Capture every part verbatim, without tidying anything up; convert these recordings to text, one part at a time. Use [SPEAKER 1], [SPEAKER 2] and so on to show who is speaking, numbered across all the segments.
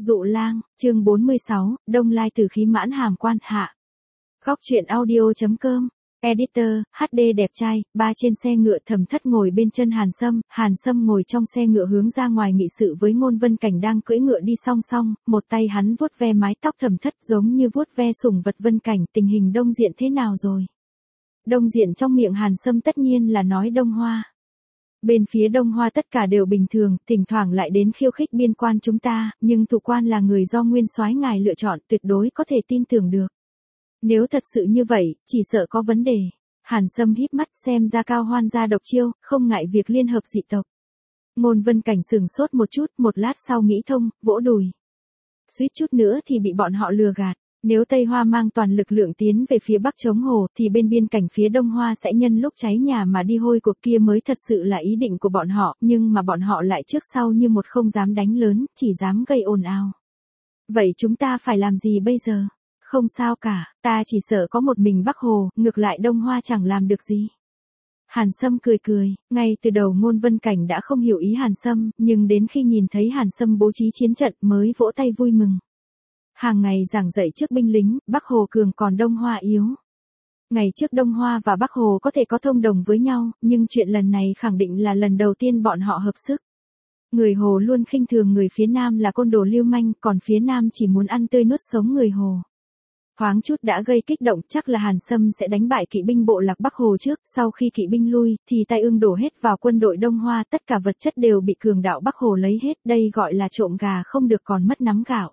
[SPEAKER 1] Dụ lang, chương bốn mươi sáu, Đông Lai Tử khí mãn hàm quan hạ. Góc truyện audio.com, Editor, hát đê đẹp trai, ba trên xe ngựa Thẩm Thất ngồi bên chân Hàn Sâm, Hàn Sâm ngồi trong xe ngựa hướng ra ngoài nghị sự với Ngôn Vân Cảnh đang cưỡi ngựa đi song song, một tay hắn vuốt ve mái tóc Thẩm Thất giống như vuốt ve sủng vật Vân Cảnh, tình hình Đông Diện thế nào rồi? Đông Diện trong miệng Hàn Sâm tất nhiên là nói Đông Hoa. Bên phía Đông Hoa tất cả đều bình thường, thỉnh thoảng lại đến khiêu khích biên quan chúng ta, nhưng thủ quan là người do nguyên soái ngài lựa chọn, tuyệt đối có thể tin tưởng được. Nếu thật sự như vậy, chỉ sợ có vấn đề. Hàn Sâm híp mắt xem ra Cao Hoan ra độc chiêu, không ngại việc liên hợp dị tộc. Ngôn Vân Cảnh sừng sốt một chút, một lát sau nghĩ thông, vỗ đùi. Suýt chút nữa thì bị bọn họ lừa gạt. Nếu Tây Hoa mang toàn lực lượng tiến về phía Bắc chống Hồ, thì bên biên cảnh phía Đông Hoa sẽ nhân lúc cháy nhà mà đi hôi cuộc, kia mới thật sự là ý định của bọn họ, nhưng mà bọn họ lại trước sau như một không dám đánh lớn, chỉ dám gây ồn ào. Vậy chúng ta phải làm gì bây giờ? Không sao cả, ta chỉ sợ có một mình Bắc Hồ, ngược lại Đông Hoa chẳng làm được gì. Hàn Sâm cười cười, ngay từ đầu Ngôn Vân Cảnh đã không hiểu ý Hàn Sâm, nhưng đến khi nhìn thấy Hàn Sâm bố trí chiến trận mới vỗ tay vui mừng. Hàng ngày giảng dạy trước binh lính, Bắc Hồ cường còn Đông Hoa yếu. Ngày trước Đông Hoa và Bắc Hồ có thể có thông đồng với nhau, nhưng chuyện lần này khẳng định là lần đầu tiên bọn họ hợp sức. Người Hồ luôn khinh thường người phía Nam là côn đồ lưu manh, còn phía Nam chỉ muốn ăn tươi nuốt sống người Hồ. Thoáng chút đã gây kích động, chắc là Hàn Sâm sẽ đánh bại kỵ binh bộ lạc Bắc Hồ trước, sau khi kỵ binh lui, thì tai ương đổ hết vào quân đội Đông Hoa, tất cả vật chất đều bị cường đạo Bắc Hồ lấy hết, đây gọi là trộm gà không được còn mất nắm gạo.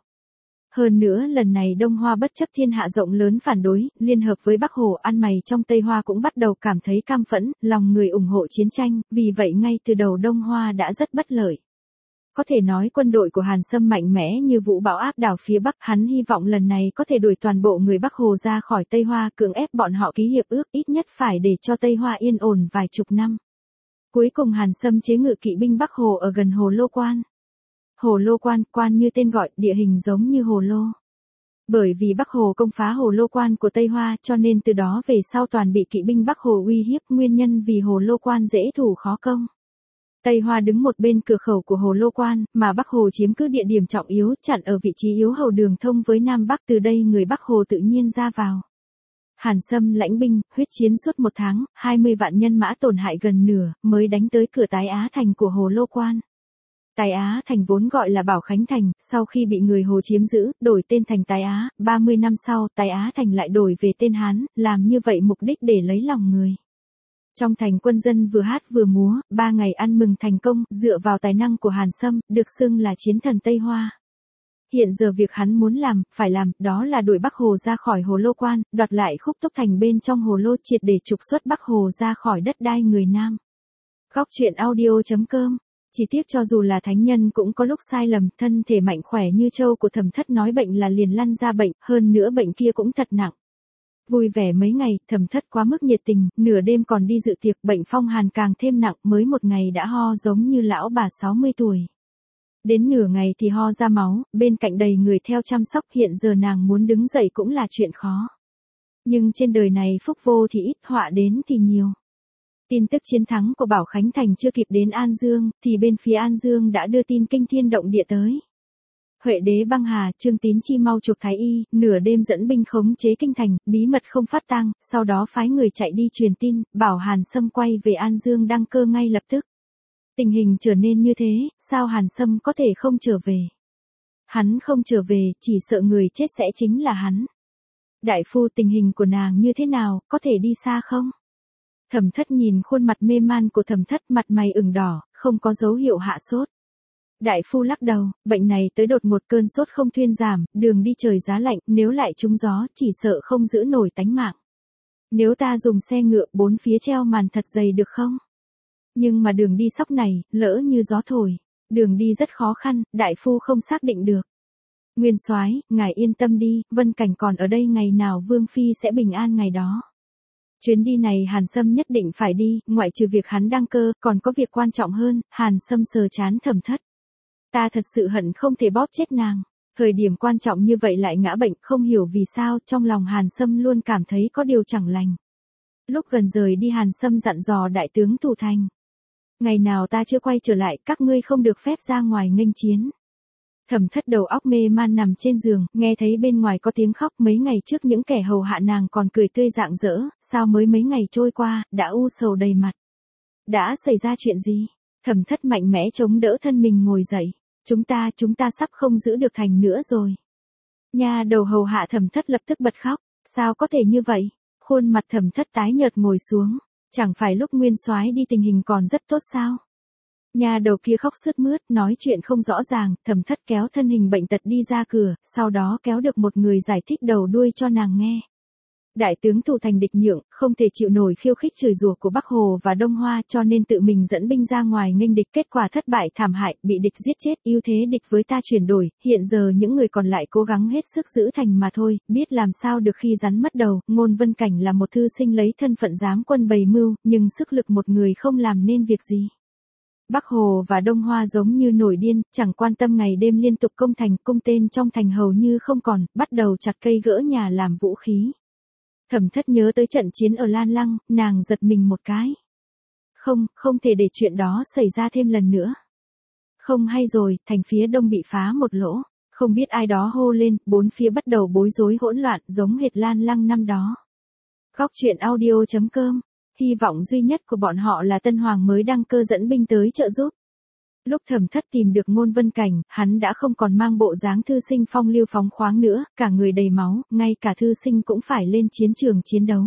[SPEAKER 1] Hơn nữa lần này Đông Hoa bất chấp thiên hạ rộng lớn phản đối, liên hợp với Bắc Hồ, ăn mày trong Tây Hoa cũng bắt đầu cảm thấy cam phẫn, lòng người ủng hộ chiến tranh, vì vậy ngay từ đầu Đông Hoa đã rất bất lợi. Có thể nói quân đội của Hàn Sâm mạnh mẽ như vũ bão áp đảo phía Bắc, hắn hy vọng lần này có thể đuổi toàn bộ người Bắc Hồ ra khỏi Tây Hoa, cưỡng ép bọn họ ký hiệp ước, ít nhất phải để cho Tây Hoa yên ổn vài chục năm. Cuối cùng Hàn Sâm chế ngự kỵ binh Bắc Hồ ở gần Hồ Lô Quan. Hồ Lô Quan, quan như tên gọi, địa hình giống như hồ lô. Bởi vì Bắc Hồ công phá Hồ Lô Quan của Tây Hoa, cho nên từ đó về sau toàn bị kỵ binh Bắc Hồ uy hiếp, nguyên nhân vì Hồ Lô Quan dễ thủ khó công. Tây Hoa đứng một bên cửa khẩu của Hồ Lô Quan, mà Bắc Hồ chiếm cứ địa điểm trọng yếu, chặn ở vị trí yếu hầu đường thông với Nam Bắc, từ đây người Bắc Hồ tự nhiên ra vào. Hàn Sâm lãnh binh, huyết chiến suốt một tháng, hai mươi vạn nhân mã tổn hại gần nửa, mới đánh tới cửa Tái Á Thành của Hồ Lô Quan. Tái Á Thành vốn gọi là Bảo Khánh Thành, sau khi bị người Hồ chiếm giữ, đổi tên thành Tái Á, ba mươi năm sau Tái Á Thành lại đổi về tên Hán, làm như vậy mục đích để lấy lòng người. Trong thành quân dân vừa hát vừa múa, ba ngày ăn mừng thành công, dựa vào tài năng của Hàn Sâm, được xưng là chiến thần Tây Hoa. Hiện giờ việc hắn muốn làm, phải làm, đó là đuổi Bắc Hồ ra khỏi Hồ Lô Quan, đoạt lại Khúc Túc Thành bên trong Hồ Lô, triệt để trục xuất Bắc Hồ ra khỏi đất đai người Nam. Góc truyện audio.com. Chỉ tiếc cho dù là thánh nhân cũng có lúc sai lầm, thân thể mạnh khỏe như trâu của Thẩm Thất nói bệnh là liền lăn ra bệnh, hơn nữa bệnh kia cũng thật nặng. Vui vẻ mấy ngày, Thẩm Thất quá mức nhiệt tình, nửa đêm còn đi dự tiệc, bệnh phong hàn càng thêm nặng, mới một ngày đã ho giống như lão bà sáu mươi tuổi. Đến nửa ngày thì ho ra máu, bên cạnh đầy người theo chăm sóc, hiện giờ nàng muốn đứng dậy cũng là chuyện khó. Nhưng trên đời này phúc vô thì ít, họa đến thì nhiều. Tin tức chiến thắng của Bảo Khánh Thành chưa kịp đến An Dương, thì bên phía An Dương đã đưa tin kinh thiên động địa tới. Huệ đế băng hà, Trương Tín chi mau chuộc thái y, nửa đêm dẫn binh khống chế kinh thành, bí mật không phát tang, sau đó phái người chạy đi truyền tin, bảo Hàn Sâm quay về An Dương đăng cơ ngay lập tức. Tình hình trở nên như thế, sao Hàn Sâm có thể không trở về? Hắn không trở về, chỉ sợ người chết sẽ chính là hắn. Đại phu, tình hình của nàng như thế nào, có thể đi xa không? Thẩm Thất nhìn khuôn mặt mê man của Thẩm Thất, mặt mày ửng đỏ, không có dấu hiệu hạ sốt. Đại phu lắc đầu, bệnh này tới đột ngột, cơn sốt không thuyên giảm, đường đi trời giá lạnh, nếu lại trúng gió, chỉ sợ không giữ nổi tánh mạng. Nếu ta dùng xe ngựa bốn phía treo màn thật dày được không? Nhưng mà đường đi sóc này, lỡ như gió thổi, đường đi rất khó khăn, đại phu không xác định được. Nguyên soái, ngài yên tâm đi, Vân Cảnh còn ở đây, ngày nào Vương Phi sẽ bình an ngày đó. Chuyến đi này Hàn Sâm nhất định phải đi, ngoại trừ việc hắn đăng cơ, còn có việc quan trọng hơn. Hàn Sâm sờ trán Thẩm Thất. Ta thật sự hận không thể bóp chết nàng. Thời điểm quan trọng như vậy lại ngã bệnh, không hiểu vì sao, trong lòng Hàn Sâm luôn cảm thấy có điều chẳng lành. Lúc gần rời đi Hàn Sâm dặn dò đại tướng Thủ Thành. Ngày nào ta chưa quay trở lại, các ngươi không được phép ra ngoài nghênh chiến. Thẩm Thất đầu óc mê man nằm trên giường, nghe thấy bên ngoài có tiếng khóc, mấy ngày trước những kẻ hầu hạ nàng còn cười tươi rạng rỡ, sao mới mấy ngày trôi qua, đã u sầu đầy mặt. Đã xảy ra chuyện gì? Thẩm Thất mạnh mẽ chống đỡ thân mình ngồi dậy. Chúng ta, chúng ta sắp không giữ được thành nữa rồi. Nha đầu hầu hạ Thẩm Thất lập tức bật khóc, sao có thể như vậy? Khuôn mặt Thẩm Thất tái nhợt ngồi xuống, chẳng phải lúc Nguyên Soái đi tình hình còn rất tốt sao? Nhà đầu kia khóc sướt mướt, nói chuyện không rõ ràng, Thẩm Thất kéo thân hình bệnh tật đi ra cửa, sau đó kéo được một người giải thích đầu đuôi cho nàng nghe. Đại tướng thủ thành địch nhượng, không thể chịu nổi khiêu khích chửi rủa của Bắc Hồ và Đông Hoa cho nên tự mình dẫn binh ra ngoài nghênh địch, kết quả thất bại thảm hại, bị địch giết chết, ưu thế địch với ta chuyển đổi, hiện giờ những người còn lại cố gắng hết sức giữ thành mà thôi, biết làm sao được khi rắn mất đầu. Ngôn Vân Cảnh là một thư sinh lấy thân phận giám quân bày mưu, nhưng sức lực một người không làm nên việc gì. Bắc Hồ và Đông Hoa giống như nổi điên, chẳng quan tâm ngày đêm liên tục công thành, cung tên trong thành hầu như không còn, bắt đầu chặt cây gỡ nhà làm vũ khí. Thẩm Thất nhớ tới trận chiến ở Lan Lăng, nàng giật mình một cái. Không, không thể để chuyện đó xảy ra thêm lần nữa. Không hay rồi, thành phía đông bị phá một lỗ, không biết ai đó hô lên, bốn phía bắt đầu bối rối hỗn loạn giống hệt Lan Lăng năm đó. Góc truyện audio chấm com. Hy vọng duy nhất của bọn họ là Tân Hoàng mới đăng cơ dẫn binh tới trợ giúp. Lúc Thẩm Thất tìm được Ngôn Vân Cảnh, hắn đã không còn mang bộ dáng thư sinh phong lưu phóng khoáng nữa, cả người đầy máu, ngay cả thư sinh cũng phải lên chiến trường chiến đấu.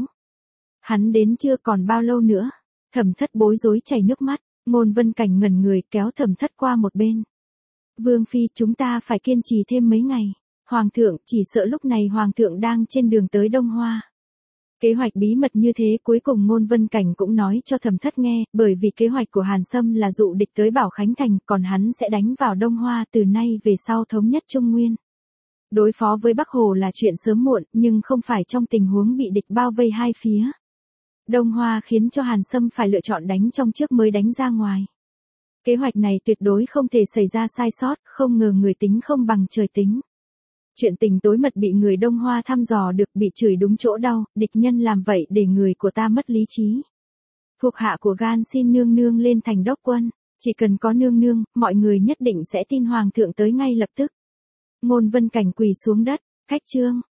[SPEAKER 1] Hắn đến chưa còn bao lâu nữa. Thẩm Thất bối rối chảy nước mắt, Ngôn Vân Cảnh ngẩn người kéo Thẩm Thất qua một bên. Vương phi, chúng ta phải kiên trì thêm mấy ngày. Hoàng thượng, chỉ sợ lúc này Hoàng thượng đang trên đường tới Đông Hoa. Kế hoạch bí mật như thế cuối cùng Ngôn Vân Cảnh cũng nói cho Thẩm Thất nghe, bởi vì kế hoạch của Hàn Sâm là dụ địch tới Bảo Khánh Thành, còn hắn sẽ đánh vào Đông Hoa từ nay về sau thống nhất Trung Nguyên. Đối phó với Bắc Hồ là chuyện sớm muộn, nhưng không phải trong tình huống bị địch bao vây hai phía. Đông Hoa khiến cho Hàn Sâm phải lựa chọn đánh trong trước mới đánh ra ngoài. Kế hoạch này tuyệt đối không thể xảy ra sai sót, không ngờ người tính không bằng trời tính. Chuyện tình tối mật bị người Đông Hoa thăm dò được, bị chửi đúng chỗ đau, địch nhân làm vậy để người của ta mất lý trí. Thuộc hạ của Gan xin nương nương lên thành đốc quân, chỉ cần có nương nương, mọi người nhất định sẽ tin Hoàng thượng tới ngay lập tức. Ngôn Vân Cảnh quỳ xuống đất, khách trương,